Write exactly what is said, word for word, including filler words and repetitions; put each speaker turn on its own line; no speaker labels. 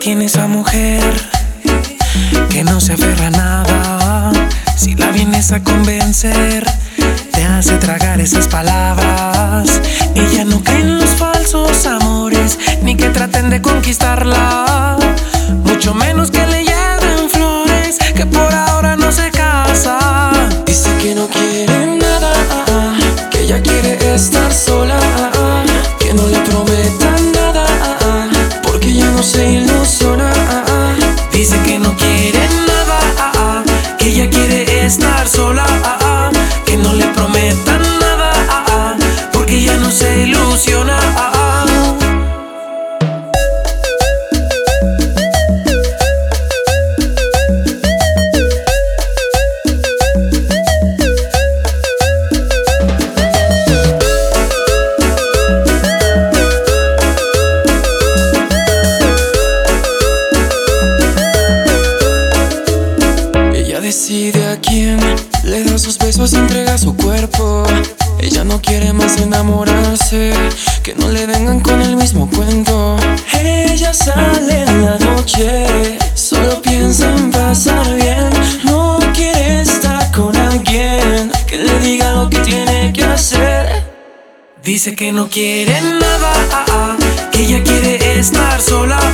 tiene esa mujer que no se aferra a nada. Si la vienes a convencer, te hace tragar esas palabras. Ella no cree en los falsos amores, ni que traten de conquistarla, mucho menos que le lleven flores, que por ahora no se casa.
Dice que no quiere nada, que ella quiere estar sola, que no le prometan nada, porque ella no se ilusiona.
Dice que no quiere nada, que ella quiere estar sola, que no le prometan nada, porque ella no se ilusiona.
Decide a quién le da sus besos y entrega su cuerpo. Ella no quiere más enamorarse, que no le vengan con el mismo cuento. Ella sale en la noche, solo piensa en pasar bien. No quiere estar con alguien que le diga lo que tiene que hacer.
Dice que no quiere nada, que ella quiere estar sola,